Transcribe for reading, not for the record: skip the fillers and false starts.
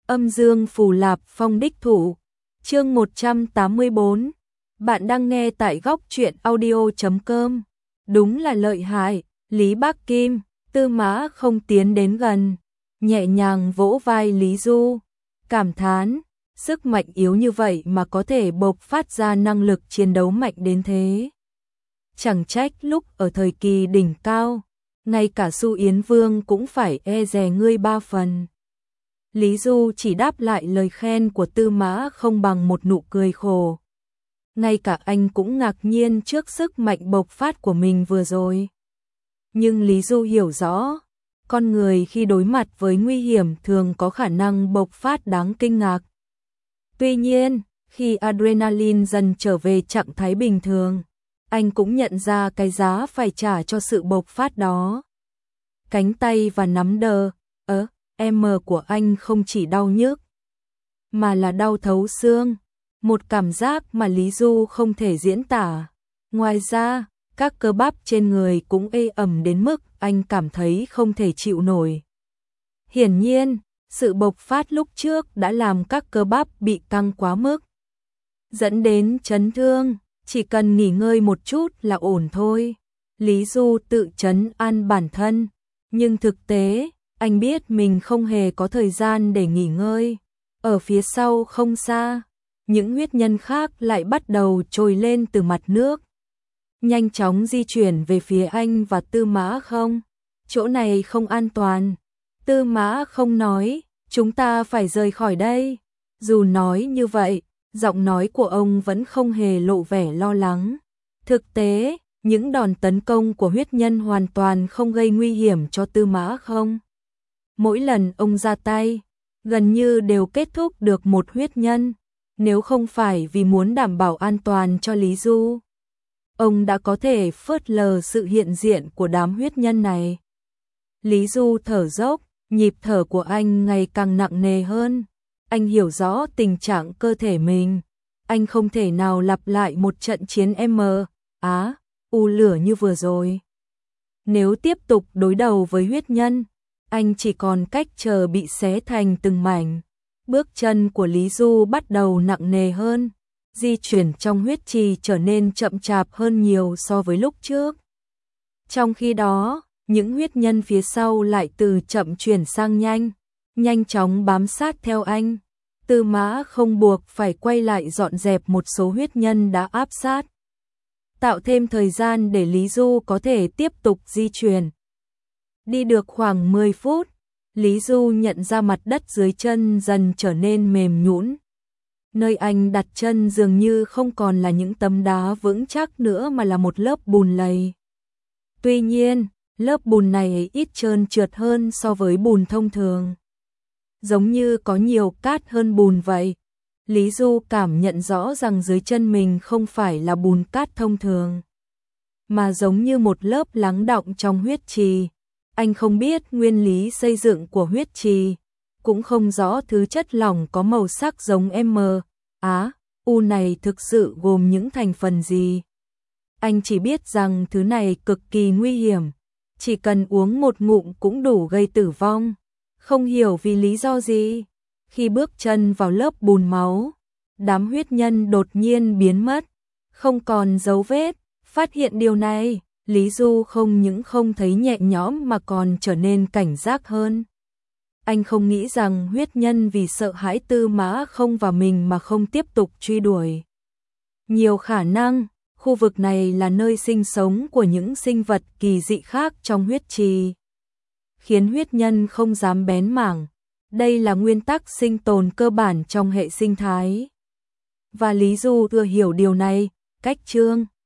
Âm dương phù lạp phong đích thủ. Chương 184. Bạn đang nghe tại góc truyện audio.com. Đúng là lợi hại, Lý Bác Kim. Tư Mã Không tiến đến gần, nhẹ nhàng vỗ vai Lý Du, cảm thán, sức mạnh yếu như vậy mà có thể bộc phát ra năng lực chiến đấu mạnh đến thế. Chẳng trách lúc ở thời kỳ đỉnh cao, ngay cả Su Yến Vương cũng phải e dè ngươi ba phần. Lý Du chỉ đáp lại lời khen của Tư Mã Không bằng một nụ cười khổ. Ngay cả anh cũng ngạc nhiên trước sức mạnh bộc phát của mình vừa rồi. Nhưng Lý Du hiểu rõ, con người khi đối mặt với nguy hiểm thường có khả năng bộc phát đáng kinh ngạc. Tuy nhiên, khi adrenaline dần trở về trạng thái bình thường, anh cũng nhận ra cái giá phải trả cho sự bộc phát đó. Cánh tay và nắm đờ, M của anh không chỉ đau nhức, mà là đau thấu xương, một cảm giác mà Lý Du không thể diễn tả. Ngoài ra, các cơ bắp trên người cũng ê ẩm đến mức anh cảm thấy không thể chịu nổi. Hiển nhiên, sự bộc phát lúc trước đã làm các cơ bắp bị căng quá mức, dẫn đến chấn thương, chỉ cần nghỉ ngơi một chút là ổn thôi. Lý Du tự trấn an bản thân, nhưng thực tế, anh biết mình không hề có thời gian để nghỉ ngơi. Ở phía sau không xa, những huyết nhân khác lại bắt đầu trồi lên từ mặt nước, nhanh chóng di chuyển về phía anh và Tư Mã Không. Chỗ này không an toàn. Tư Mã Không nói, chúng ta phải rời khỏi đây. Dù nói như vậy, giọng nói của ông vẫn không hề lộ vẻ lo lắng. Thực tế, những đòn tấn công của huyết nhân hoàn toàn không gây nguy hiểm cho Tư Mã Không. Mỗi lần ông ra tay, gần như đều kết thúc được một huyết nhân. Nếu không phải vì muốn đảm bảo an toàn cho Lý Du, ông đã có thể phớt lờ sự hiện diện của đám huyết nhân này. Lý Du thở dốc, nhịp thở của anh ngày càng nặng nề hơn. Anh hiểu rõ tình trạng cơ thể mình. Anh không thể nào lặp lại một trận chiến U lửa như vừa rồi. Nếu tiếp tục đối đầu với huyết nhân, anh chỉ còn cách chờ bị xé thành từng mảnh. Bước chân của Lý Du bắt đầu nặng nề hơn. Di chuyển trong huyết trì trở nên chậm chạp hơn nhiều so với lúc trước. Trong khi đó, những huyết nhân phía sau lại từ chậm chuyển sang nhanh, nhanh chóng bám sát theo anh. Tư Mã Không buộc phải quay lại dọn dẹp một số huyết nhân đã áp sát, tạo thêm thời gian để Lý Du có thể tiếp tục di chuyển. Đi được khoảng 10 phút, Lý Du nhận ra mặt đất dưới chân dần trở nên mềm nhũn. Nơi anh đặt chân dường như không còn là những tấm đá vững chắc nữa mà là một lớp bùn lầy. Tuy nhiên, lớp bùn này ít trơn trượt hơn so với bùn thông thường. Giống như có nhiều cát hơn bùn vậy. Lý Du cảm nhận rõ rằng dưới chân mình không phải là bùn cát thông thường, mà giống như một lớp lắng đọng trong huyết trì. Anh không biết nguyên lý xây dựng của huyết trì, cũng không rõ thứ chất lỏng có màu sắc giống U này thực sự gồm những thành phần gì. Anh chỉ biết rằng thứ này cực kỳ nguy hiểm, chỉ cần uống một ngụm cũng đủ gây tử vong. Không hiểu vì lý do gì, khi bước chân vào lớp bùn máu, đám huyết nhân đột nhiên biến mất, không còn dấu vết. Phát hiện điều này, Lý Du không những không thấy nhẹ nhõm mà còn trở nên cảnh giác hơn. Anh không nghĩ rằng huyết nhân vì sợ hãi Tư Mã Không và mình mà không tiếp tục truy đuổi. Nhiều khả năng, khu vực này là nơi sinh sống của những sinh vật kỳ dị khác trong huyết trì, khiến huyết nhân không dám bén mảng. Đây là nguyên tắc sinh tồn cơ bản trong hệ sinh thái. Và Lý Du thừa hiểu điều này. Cách chương